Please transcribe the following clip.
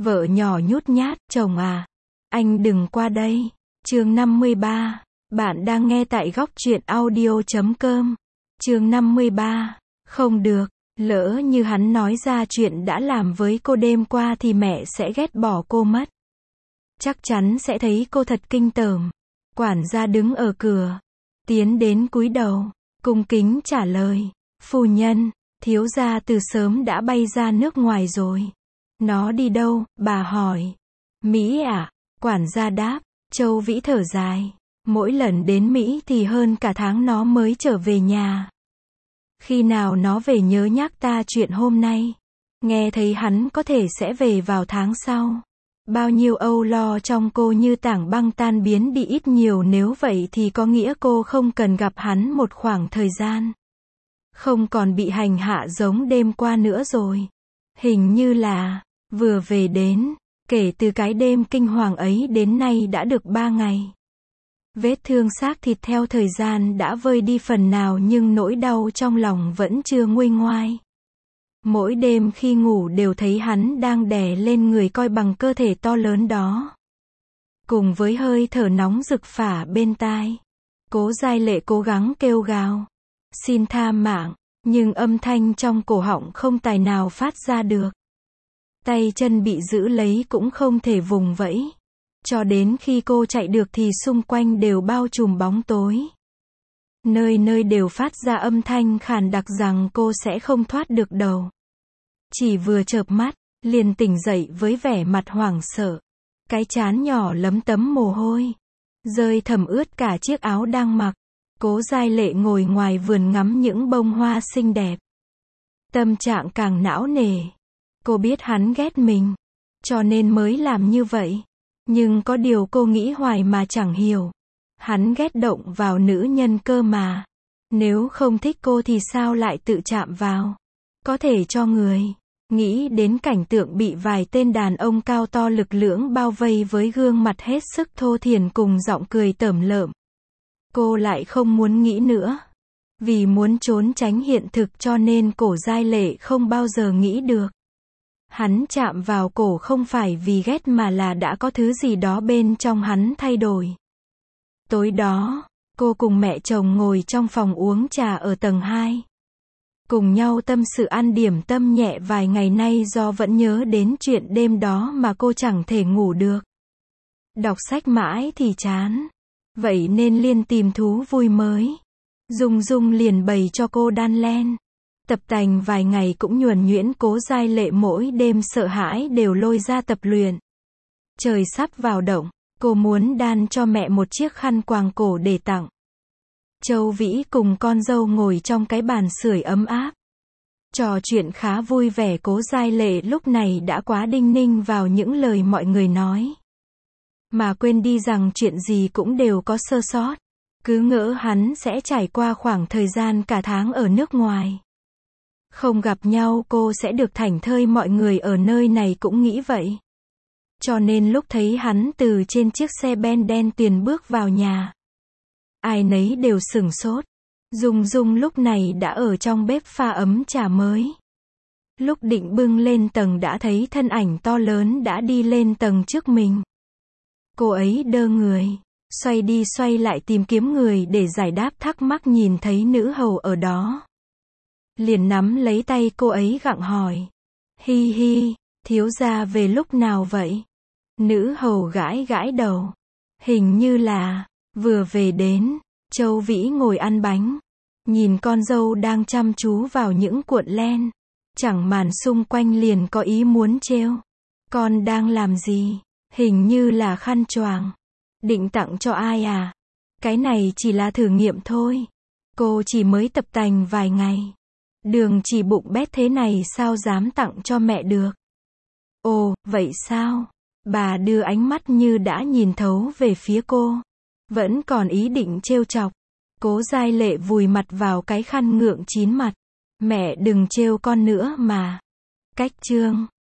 Vợ nhỏ nhút nhát, chồng à, anh đừng qua đây. Chương 53. Bạn đang nghe tại góc truyện audio.com. Chương 53. Không được, lỡ như hắn nói ra chuyện đã làm với cô đêm qua thì mẹ sẽ ghét bỏ cô mất. Chắc chắn sẽ thấy cô thật kinh tởm. Quản gia đứng ở cửa, tiến đến cúi đầu, cung kính trả lời. Phu nhân, thiếu gia từ sớm đã bay ra nước ngoài rồi. Nó đi đâu, bà hỏi. Mỹ à? Quản gia đáp. Châu Vĩ thở dài. Mỗi lần đến Mỹ thì hơn cả tháng nó mới trở về nhà. Khi nào nó về nhớ nhắc ta chuyện hôm nay. Nghe thấy hắn có thể sẽ về vào tháng sau. Bao nhiêu âu lo trong cô như tảng băng tan biến đi ít nhiều, nếu vậy thì có nghĩa cô không cần gặp hắn một khoảng thời gian. Không còn bị hành hạ giống đêm qua nữa rồi. Hình như là, vừa về đến, kể từ cái đêm kinh hoàng ấy đến nay đã được 3 ngày. Vết thương xác thịt theo thời gian đã vơi đi phần nào nhưng nỗi đau trong lòng vẫn chưa nguôi ngoai. Mỗi đêm khi ngủ đều thấy hắn đang đè lên người coi bằng cơ thể to lớn đó. Cùng với hơi thở nóng rực phả bên tai. Cố Giai Lệ cố gắng kêu gào. Xin tha mạng, nhưng âm thanh trong cổ họng không tài nào phát ra được. Tay chân bị giữ lấy cũng không thể vùng vẫy. Cho đến khi cô chạy được thì xung quanh đều bao trùm bóng tối. Nơi nơi đều phát ra âm thanh khàn đặc rằng cô sẽ không thoát được đầu. Chỉ vừa chợp mắt, liền tỉnh dậy với vẻ mặt hoảng sợ. Cái trán nhỏ lấm tấm mồ hôi. Rơi thấm ướt cả chiếc áo đang mặc. Cố Giai Lệ ngồi ngoài vườn ngắm những bông hoa xinh đẹp. Tâm trạng càng não nề. Cô biết hắn ghét mình, cho nên mới làm như vậy. Nhưng có điều cô nghĩ hoài mà chẳng hiểu. Hắn ghét động vào nữ nhân cơ mà. Nếu không thích cô thì sao lại tự chạm vào? Có thể cho người. Nghĩ đến cảnh tượng bị vài tên đàn ông cao to lực lưỡng bao vây với gương mặt hết sức thô thiển cùng giọng cười tởm lợm. Cô lại không muốn nghĩ nữa. Vì muốn trốn tránh hiện thực cho nên Cố Giai Lệ không bao giờ nghĩ được. Hắn chạm vào cổ không phải vì ghét mà là đã có thứ gì đó bên trong hắn thay đổi. Tối đó, cô cùng mẹ chồng ngồi trong phòng uống trà ở tầng 2. Cùng nhau tâm sự ăn điểm tâm nhẹ vài ngày nay do vẫn nhớ đến chuyện đêm đó mà cô chẳng thể ngủ được. Đọc sách mãi thì chán. Vậy nên liền tìm thú vui mới. Dung Dung liền bày cho cô đan len. Tập tành vài ngày cũng nhuần nhuyễn. Cố Giai Lệ mỗi đêm sợ hãi đều lôi ra tập luyện. Trời sắp vào động, cô muốn đan cho mẹ một chiếc khăn quàng cổ để tặng. Châu Vĩ cùng con dâu ngồi trong cái bàn sưởi ấm áp. Trò chuyện khá vui vẻ. Cố Giai Lệ lúc này đã quá đinh ninh vào những lời mọi người nói. Mà quên đi rằng chuyện gì cũng đều có sơ sót. Cứ ngỡ hắn sẽ trải qua khoảng thời gian cả tháng ở nước ngoài. Không gặp nhau cô sẽ được thảnh thơi, mọi người ở nơi này cũng nghĩ vậy. Cho nên lúc thấy hắn từ trên chiếc xe ben đen tuyền bước vào nhà, ai nấy đều sửng sốt. Dung Dung lúc này đã ở trong bếp pha ấm trà mới. Lúc định bưng lên tầng đã thấy thân ảnh to lớn đã đi lên tầng trước mình. Cô ấy đơ người, xoay đi xoay lại tìm kiếm người để giải đáp thắc mắc, nhìn thấy nữ hầu ở đó. Liền nắm lấy tay cô ấy gặng hỏi. Hi hi, thiếu gia về lúc nào vậy? Nữ hầu gãi gãi đầu. Hình như là, vừa về đến. Châu Vĩ ngồi ăn bánh. Nhìn con dâu đang chăm chú vào những cuộn len. Chẳng màn xung quanh liền có ý muốn trêu. Con đang làm gì? Hình như là khăn choàng. Định tặng cho ai à? Cái này chỉ là thử nghiệm thôi. Cô chỉ mới tập tành vài ngày. Đường chỉ bụng bét thế này sao dám tặng cho mẹ được? Ồ, vậy sao? Bà đưa ánh mắt như đã nhìn thấu về phía cô. Vẫn còn ý định trêu chọc. Cố Giai Lệ vùi mặt vào cái khăn ngượng chín mặt. Mẹ đừng trêu con nữa mà. Cách chương